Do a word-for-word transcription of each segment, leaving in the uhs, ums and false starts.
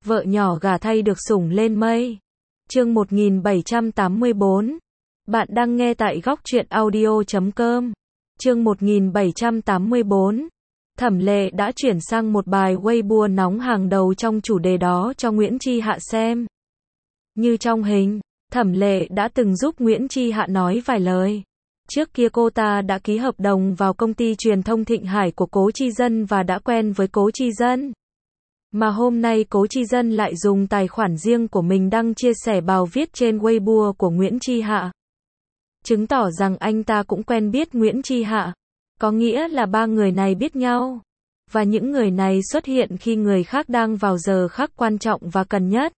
vợ nhỏ gả thay được sủng lên mây. Chương một nghìn bảy trăm tám mươi bốn. Bạn đang nghe tại góc truyện audio chấm com. Chương một nghìn bảy trăm tám mươi bốn. Thẩm Lệ đã chuyển sang một bài Weibo nóng hàng đầu trong chủ đề đó cho Nguyễn Chi Hạ xem. Như trong hình, Thẩm Lệ đã từng giúp Nguyễn Chi Hạ nói vài lời. Trước kia cô ta đã ký hợp đồng vào công ty truyền thông Thịnh Hải của Cố Chi Dân và đã quen với Cố Chi Dân. Mà hôm nay Cố Chi Dân lại dùng tài khoản riêng của mình đăng chia sẻ bài viết trên Weibo của Nguyễn Chi Hạ. Chứng tỏ rằng anh ta cũng quen biết Nguyễn Chi Hạ. Có nghĩa là ba người này biết nhau. Và những người này xuất hiện khi người khác đang vào giờ khắc quan trọng và cần nhất.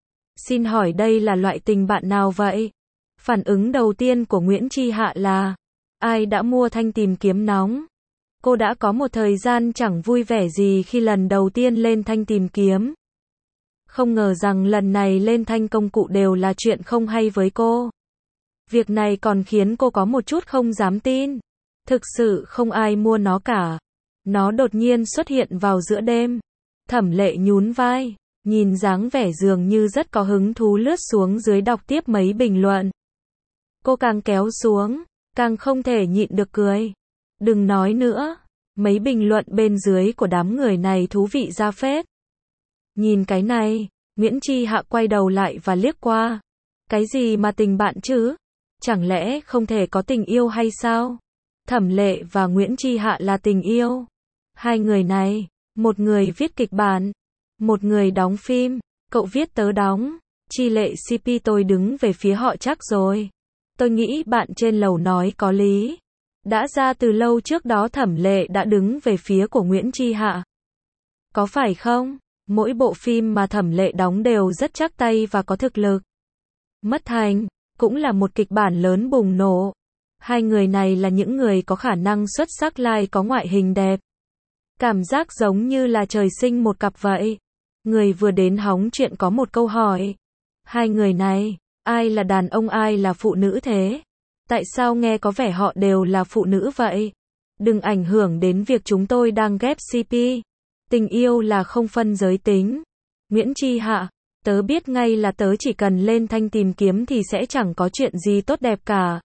Xin hỏi đây là loại tình bạn nào vậy? Phản ứng đầu tiên của Nguyễn Chi Hạ là: ai đã mua thanh tìm kiếm nóng? Cô đã có một thời gian chẳng vui vẻ gì khi lần đầu tiên lên thanh tìm kiếm. Không ngờ rằng lần này lên thanh công cụ đều là chuyện không hay với cô. Việc này còn khiến cô có một chút không dám tin. Thực sự không ai mua nó cả. Nó đột nhiên xuất hiện vào giữa đêm. Thẩm Lệ nhún vai, nhìn dáng vẻ dường như rất có hứng thú lướt xuống dưới đọc tiếp mấy bình luận. Cô càng kéo xuống, càng không thể nhịn được cười. Đừng nói nữa, mấy bình luận bên dưới của đám người này thú vị ra phết. Nhìn cái này, Nguyễn Chi Hạ quay đầu lại và liếc qua. Cái gì mà tình bạn chứ? Chẳng lẽ không thể có tình yêu hay sao? Thẩm Lệ và Nguyễn Chi Hạ là tình yêu. Hai người này, một người viết kịch bản, một người đóng phim, cậu viết tớ đóng. Chi Lệ xê pê tôi đứng về phía họ chắc rồi. Tôi nghĩ bạn trên lầu nói có lý. Đã ra từ lâu trước đó Thẩm Lệ đã đứng về phía của Nguyễn Chi Hạ. Có phải không? Mỗi bộ phim mà Thẩm Lệ đóng đều rất chắc tay và có thực lực. Mất Thành cũng là một kịch bản lớn bùng nổ. Hai người này là những người có khả năng xuất sắc, lại có ngoại hình đẹp. Cảm giác giống như là trời sinh một cặp vậy. Người vừa đến hóng chuyện có một câu hỏi. Hai người này, ai là đàn ông ai là phụ nữ thế? Tại sao nghe có vẻ họ đều là phụ nữ vậy? Đừng ảnh hưởng đến việc chúng tôi đang ghép xê pê. Tình yêu là không phân giới tính. Nguyễn Chi Hạ, tớ biết ngay là tớ chỉ cần lên thanh tìm kiếm thì sẽ chẳng có chuyện gì tốt đẹp cả.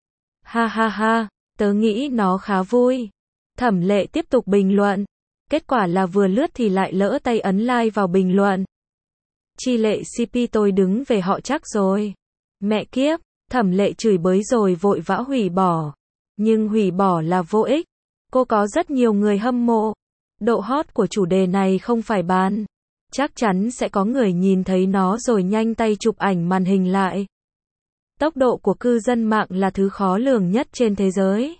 Ha ha ha, tớ nghĩ nó khá vui. Thẩm Lệ tiếp tục bình luận. Kết quả là vừa lướt thì lại lỡ tay ấn like vào bình luận. Chi Lệ xê pê tôi đứng về họ chắc rồi. Mẹ kiếp, Thẩm Lệ chửi bới rồi vội vã hủy bỏ. Nhưng hủy bỏ là vô ích. Cô có rất nhiều người hâm mộ. Độ hot của chủ đề này không phải bàn. Chắc chắn sẽ có người nhìn thấy nó rồi nhanh tay chụp ảnh màn hình lại. Tốc độ của cư dân mạng là thứ khó lường nhất trên thế giới.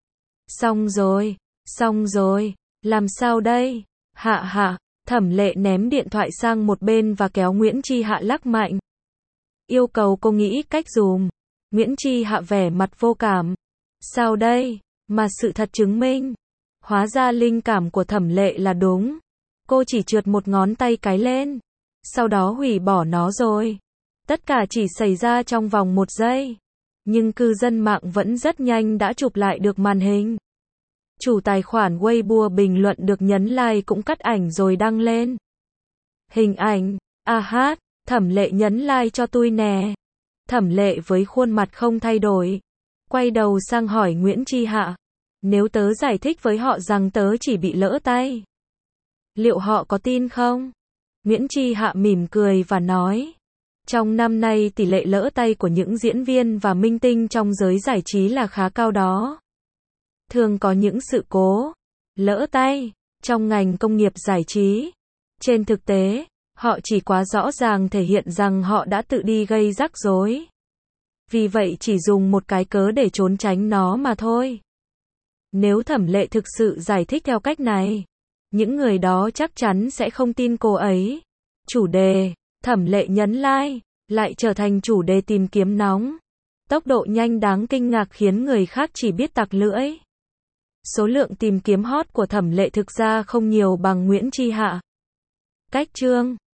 Xong rồi, xong rồi, làm sao đây? Hạ hạ, Thẩm Lệ ném điện thoại sang một bên và kéo Nguyễn Chi Hạ lắc mạnh. Yêu cầu cô nghĩ cách dùm. Nguyễn Chi Hạ vẻ mặt vô cảm. Sao đây? Mà sự thật chứng minh. Hóa ra linh cảm của Thẩm Lệ là đúng. Cô chỉ trượt một ngón tay cái lên. Sau đó hủy bỏ nó rồi. Tất cả chỉ xảy ra trong vòng một giây. Nhưng cư dân mạng vẫn rất nhanh đã chụp lại được màn hình. Chủ tài khoản Weibo bình luận được nhấn like cũng cắt ảnh rồi đăng lên. Hình ảnh, a hát, Thẩm Lệ nhấn like cho tôi nè. Thẩm Lệ với khuôn mặt không thay đổi. Quay đầu sang hỏi Nguyễn Chi Hạ. Nếu tớ giải thích với họ rằng tớ chỉ bị lỡ tay, liệu họ có tin không? Nguyễn Chi Hạ mỉm cười và nói. Trong năm nay tỷ lệ lỡ tay của những diễn viên và minh tinh trong giới giải trí là khá cao đó. Thường có những sự cố, lỡ tay, trong ngành công nghiệp giải trí. Trên thực tế, họ chỉ quá rõ ràng thể hiện rằng họ đã tự đi gây rắc rối. Vì vậy chỉ dùng một cái cớ để trốn tránh nó mà thôi. Nếu Thẩm Lệ thực sự giải thích theo cách này, những người đó chắc chắn sẽ không tin cô ấy. Chủ đề, Thẩm Lệ nhấn like, lại trở thành chủ đề tìm kiếm nóng. Tốc độ nhanh đáng kinh ngạc khiến người khác chỉ biết tặc lưỡi. Số lượng tìm kiếm hot của Thẩm Lệ thực ra không nhiều bằng Nguyễn Chi Hạ. Cách chương